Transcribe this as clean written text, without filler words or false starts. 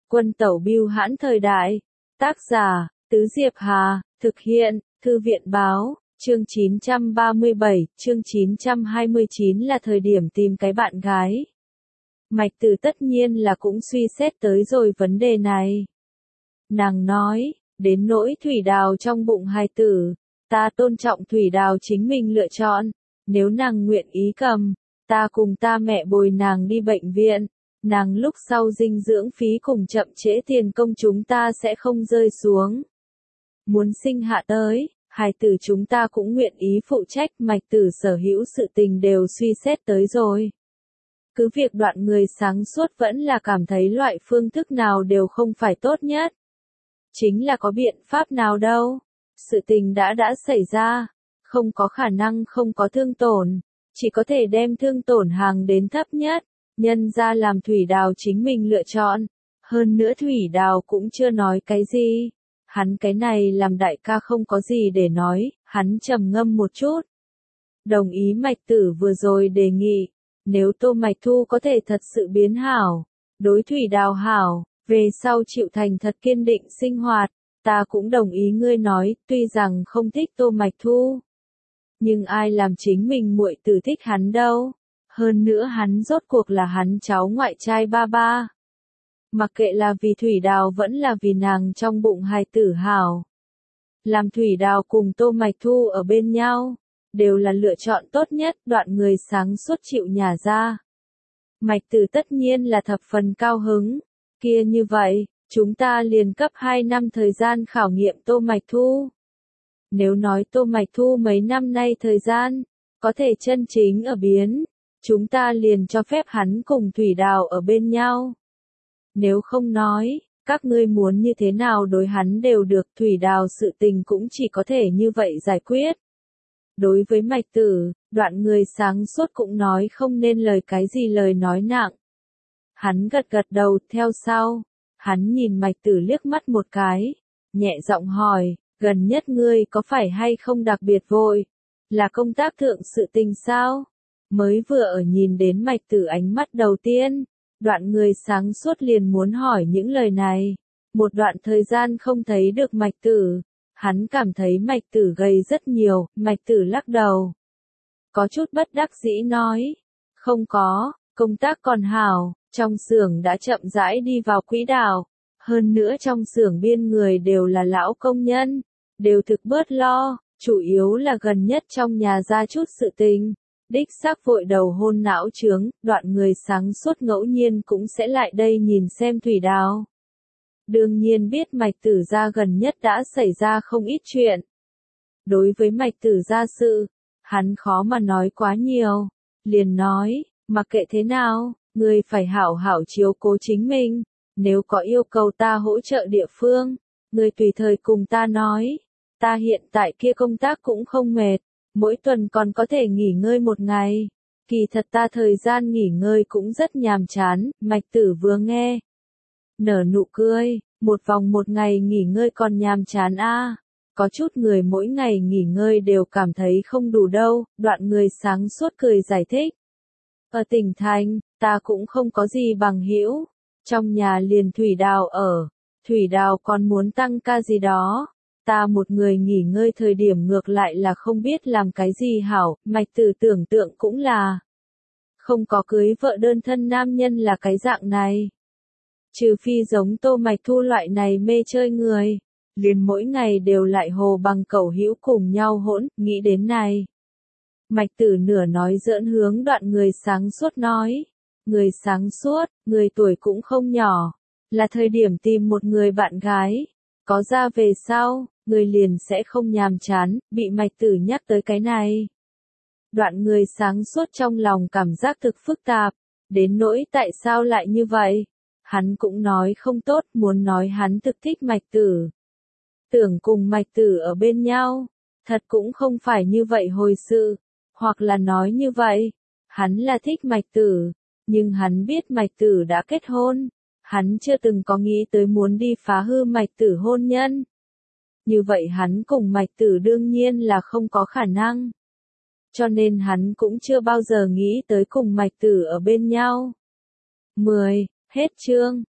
Quân tẩu bưu hãn thời đại. Tác giả, Tứ Diệp Hà, thực hiện, Thư viện Báo, chương 937, chương 929 là thời điểm tìm cái bạn gái. Mạch Tử tất nhiên là cũng suy xét tới rồi vấn đề này. Nàng nói, đến nỗi Thủy Đào trong bụng hài tử, ta tôn trọng Thủy Đào chính mình lựa chọn, nếu nàng nguyện ý cầm, ta cùng ta mẹ bồi nàng đi bệnh viện, nàng lúc sau dinh dưỡng phí cùng chậm trễ tiền công chúng ta sẽ không rơi xuống. Muốn sinh hạ tới, hài tử chúng ta cũng nguyện ý phụ trách, Mạch Tử sở hữu sự tình đều suy xét tới rồi. Cứ việc đoạn người sáng suốt vẫn là cảm thấy loại phương thức nào đều không phải tốt nhất. Chính là có biện pháp nào đâu. Sự tình đã xảy ra, không có khả năng không có thương tổn, chỉ có thể đem thương tổn hàng đến thấp nhất, nhân ra làm Thủy Đào chính mình lựa chọn, hơn nữa Thủy Đào cũng chưa nói cái gì, hắn cái này làm đại ca không có gì để nói, hắn trầm ngâm một chút. Đồng ý Mạch Tử vừa rồi đề nghị, nếu Tô Mạch Thu có thể thật sự biến hảo, đối Thủy Đào hảo, về sau chịu thành thật kiên định sinh hoạt, ta cũng đồng ý ngươi nói, tuy rằng không thích Tô Mạch Thu. Nhưng ai làm chính mình muội tử thích hắn đâu, hơn nữa hắn rốt cuộc là hắn cháu ngoại trai ba ba. Mặc kệ là vì Thủy Đào vẫn là vì nàng trong bụng hài tử hảo. Làm Thủy Đào cùng Tô Mạch Thu ở bên nhau, đều là lựa chọn tốt nhất, đoạn người sáng suốt chịu nhả ra. Mạch Tử tất nhiên là thập phần cao hứng, kia như vậy, chúng ta liền cấp 2 năm thời gian khảo nghiệm Tô Mạch Thu. Nếu nói Tô Mạch Thu mấy năm nay thời gian, có thể chân chính ở biến, chúng ta liền cho phép hắn cùng Thủy Đào ở bên nhau. Nếu không nói, các ngươi muốn như thế nào đối hắn đều được, Thủy Đào sự tình cũng chỉ có thể như vậy giải quyết. Đối với Mạch Tử, đoạn người sáng suốt cũng nói không nên lời cái gì lời nói nặng. Hắn gật gật đầu, theo sau, hắn nhìn Mạch Tử liếc mắt một cái, nhẹ giọng hỏi, gần nhất ngươi có phải hay không đặc biệt vội, là công tác thượng sự tình sao? Mới vừa ở nhìn đến Mạch Tử ánh mắt đầu tiên, đoạn người sáng suốt liền muốn hỏi những lời này. Một đoạn thời gian không thấy được Mạch Tử, hắn cảm thấy Mạch Tử gầy rất nhiều, Mạch Tử lắc đầu. Có chút bất đắc dĩ nói, không có, công tác còn hảo, trong xưởng đã chậm rãi đi vào quỹ đạo, hơn nữa trong xưởng biên người đều là lão công nhân, đều thực bớt lo, chủ yếu là gần nhất trong nhà ra chút sự tình. Đích xác vội đầu hôn não chướng, đoạn người sáng suốt ngẫu nhiên cũng sẽ lại đây nhìn xem Thủy Đào. Đương nhiên biết Mạch Tử gia gần nhất đã xảy ra không ít chuyện. Đối với Mạch Tử gia sự, hắn khó mà nói quá nhiều, liền nói, mặc kệ thế nào, ngươi phải hảo hảo chiếu cố chính mình, nếu có yêu cầu ta hỗ trợ địa phương, ngươi tùy thời cùng ta nói, ta hiện tại kia công tác cũng không mệt. Mỗi tuần còn có thể nghỉ ngơi một ngày. Kỳ thật ta thời gian nghỉ ngơi cũng rất nhàm chán, Mạch Tử vừa nghe. Nở nụ cười, một vòng một ngày nghỉ ngơi còn nhàm chán a. Có chút người mỗi ngày nghỉ ngơi đều cảm thấy không đủ đâu, đoạn người sáng suốt cười giải thích. Ở tỉnh thành, ta cũng không có gì bằng hữu. Trong nhà liền Thủy Đào ở, Thủy Đào còn muốn tăng ca gì đó. Ta một người nghỉ ngơi thời điểm ngược lại là không biết làm cái gì hảo, Mạch Tử tưởng tượng cũng là. Không có cưới vợ đơn thân nam nhân là cái dạng này. Trừ phi giống Tô Mạch Thu loại này mê chơi người, liền mỗi ngày đều lại hồ bằng cẩu hữu cùng nhau hỗn, nghĩ đến này. Mạch Tử nửa nói giỡn hướng đoạn người sáng suốt nói. Người sáng suốt, người tuổi cũng không nhỏ, là thời điểm tìm một người bạn gái. Có ra về sau, người liền sẽ không nhàm chán, bị Mạch Tử nhắc tới cái này. Đoạn người sáng suốt trong lòng cảm giác thực phức tạp, đến nỗi tại sao lại như vậy. Hắn cũng nói không tốt, muốn nói hắn thực thích Mạch Tử. Tưởng cùng Mạch Tử ở bên nhau, thật cũng không phải như vậy hồi sự, hoặc là nói như vậy, hắn là thích Mạch Tử, nhưng hắn biết Mạch Tử đã kết hôn. Hắn chưa từng có nghĩ tới muốn đi phá hư Mạch Tử hôn nhân. Như vậy hắn cùng Mạch Tử đương nhiên là không có khả năng. Cho nên hắn cũng chưa bao giờ nghĩ tới cùng Mạch Tử ở bên nhau. 10. Hết chương.